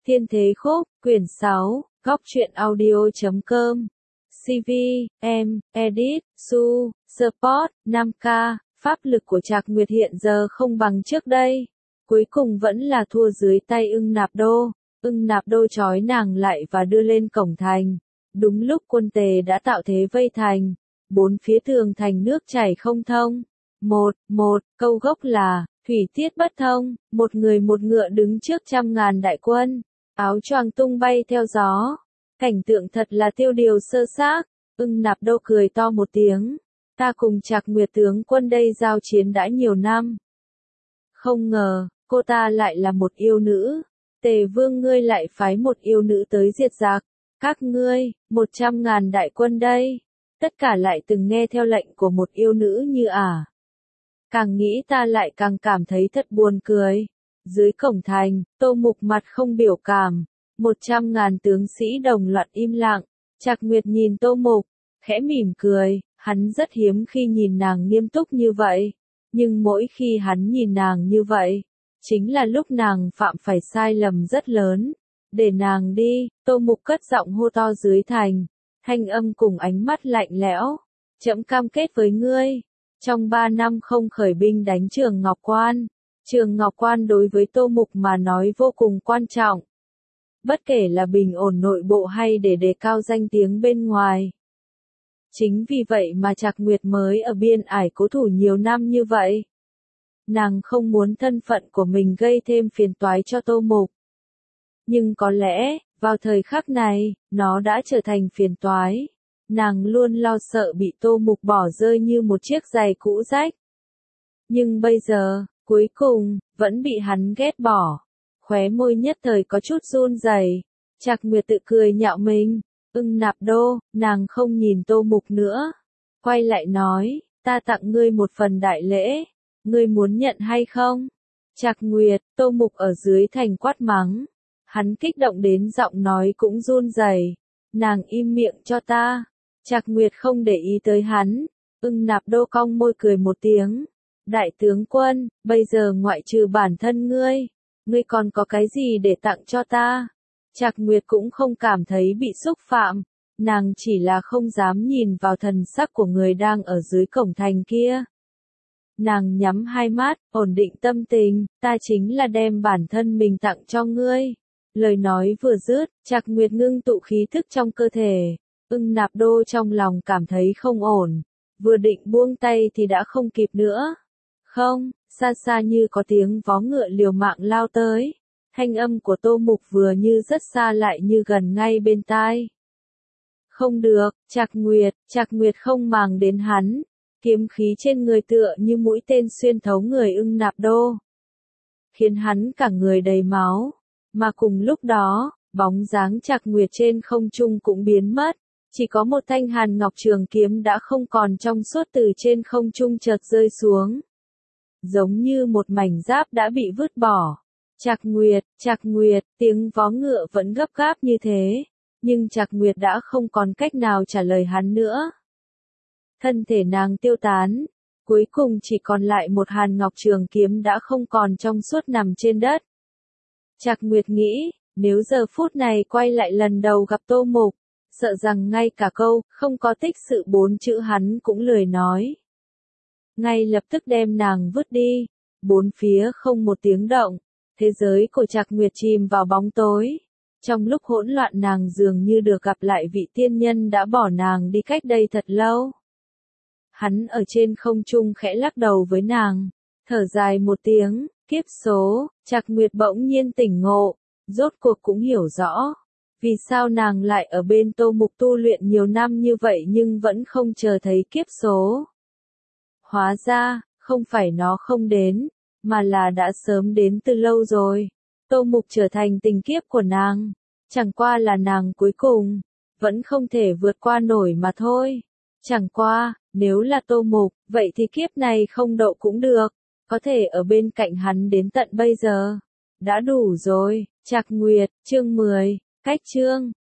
Thiên Thế Khúc, quyển 6, góc truyện audio.com. CV, em, edit, su, support, 5K, pháp lực của Trạc Nguyệt hiện giờ không bằng trước đây. Cuối cùng vẫn là thua dưới tay Ưng Nạp Đô. Ưng Nạp Đô trói nàng lại và đưa lên cổng thành. Đúng lúc quân Tề đã tạo thế vây thành. Bốn phía tường thành nước chảy không thông. Câu gốc là, thủy tiết bất thông, một người một ngựa đứng trước 100.000 đại quân. Áo choàng tung bay theo gió. Cảnh tượng thật là tiêu điều sơ xác. Ưng Nạp Đô cười to một tiếng. Ta cùng Trạc Nguyệt tướng quân đây giao chiến đã nhiều năm. Không ngờ, cô ta lại là một yêu nữ. Tề vương ngươi lại phái một yêu nữ tới diệt giặc. Các ngươi, 100.000 đại quân đây. Tất cả lại từng nghe theo lệnh của một yêu nữ như ả. Càng nghĩ ta lại càng cảm thấy thật buồn cười. Dưới cổng thành, Tô Mục mặt không biểu cảm. 100.000 tướng sĩ đồng loạt im lặng. Trạc Nguyệt nhìn Tô Mục, khẽ mỉm cười. Hắn rất hiếm khi nhìn nàng nghiêm túc như vậy. Nhưng mỗi khi hắn nhìn nàng như vậy, chính là lúc nàng phạm phải sai lầm rất lớn. Để nàng đi, Tô Mục cất giọng hô to dưới thành. Thanh âm cùng ánh mắt lạnh lẽo. Trẫm cam kết với ngươi. Trong 3 năm không khởi binh đánh Trường Ngọc Quan. Trường Ngọc Quan đối với Tô Mục mà nói vô cùng quan trọng. Bất kể là bình ổn nội bộ hay để đề cao danh tiếng bên ngoài. Chính vì vậy mà Trạc Nguyệt mới ở biên ải cố thủ nhiều năm như vậy. Nàng không muốn thân phận của mình gây thêm phiền toái cho Tô Mục. Nhưng có lẽ, vào thời khắc này, nó đã trở thành phiền toái. Nàng luôn lo sợ bị Tô Mục bỏ rơi như một chiếc giày cũ rách. Nhưng bây giờ, cuối cùng, vẫn bị hắn ghét bỏ. Khóe môi nhất thời có chút run rẩy. Trạc Nguyệt tự cười nhạo mình. Ưng Nạp Đô, nàng không nhìn Tô Mục nữa. Quay lại nói, ta tặng ngươi một phần đại lễ. Ngươi muốn nhận hay không? Trạc Nguyệt, Tô Mục ở dưới thành quát mắng. Hắn kích động đến giọng nói cũng run rẩy. Nàng im miệng cho ta. Trạc Nguyệt không để ý tới hắn. Ưng Nạp Đô cong môi cười một tiếng. Đại tướng quân, bây giờ ngoại trừ bản thân ngươi còn có cái gì để tặng cho ta? Trạc Nguyệt cũng không cảm thấy bị xúc phạm. Nàng chỉ là không dám nhìn vào thần sắc của người đang ở dưới cổng thành kia. Nàng nhắm hai mắt, ổn định tâm tình, ta chính là đem bản thân mình tặng cho ngươi. Lời nói vừa dứt, Trạc Nguyệt ngưng tụ khí thức trong cơ thể. Ưng Nạp Đô trong lòng cảm thấy không ổn. Vừa định buông tay thì đã không kịp nữa. Không, xa xa như có tiếng vó ngựa liều mạng lao tới. Thanh âm của Tô Mục vừa như rất xa lại như gần ngay bên tai. Không được, Trạc Nguyệt không màng đến hắn. Kiếm khí trên người tựa như mũi tên xuyên thấu người Ưng Nạp Đô. Khiến hắn cả người đầy máu. Mà cùng lúc đó, bóng dáng Trạc Nguyệt trên không trung cũng biến mất. Chỉ có một thanh hàn ngọc trường kiếm đã không còn trong suốt từ trên không trung chợt rơi xuống. Giống như một mảnh giáp đã bị vứt bỏ. Trạc Nguyệt, tiếng vó ngựa vẫn gấp gáp như thế. Nhưng Trạc Nguyệt đã không còn cách nào trả lời hắn nữa. Thân thể nàng tiêu tán. Cuối cùng chỉ còn lại một hàn ngọc trường kiếm đã không còn trong suốt nằm trên đất. Trạc Nguyệt nghĩ, nếu giờ phút này quay lại lần đầu gặp Tô Mục, sợ rằng ngay cả câu, không có tích sự 4 chữ hắn cũng lười nói. Ngay lập tức đem nàng vứt đi. Bốn phía không một tiếng động. Thế giới của Trạc Nguyệt chìm vào bóng tối. Trong lúc hỗn loạn nàng dường như được gặp lại vị tiên nhân đã bỏ nàng đi cách đây thật lâu. Hắn ở trên không trung khẽ lắc đầu với nàng. Thở dài một tiếng, kiếp số, Trạc Nguyệt bỗng nhiên tỉnh ngộ. Rốt cuộc cũng hiểu rõ. Vì sao nàng lại ở bên Tô Mục tu luyện nhiều năm như vậy nhưng vẫn không chờ thấy kiếp số. Hóa ra, không phải nó không đến, mà là đã sớm đến từ lâu rồi. Tô Mục trở thành tình kiếp của nàng. Chẳng qua là nàng cuối cùng, vẫn không thể vượt qua nổi mà thôi. Chẳng qua, nếu là Tô Mục, vậy thì kiếp này không độ cũng được. Có thể ở bên cạnh hắn đến tận bây giờ. Đã đủ rồi. Trạc Nguyệt, chương 10, cách chương.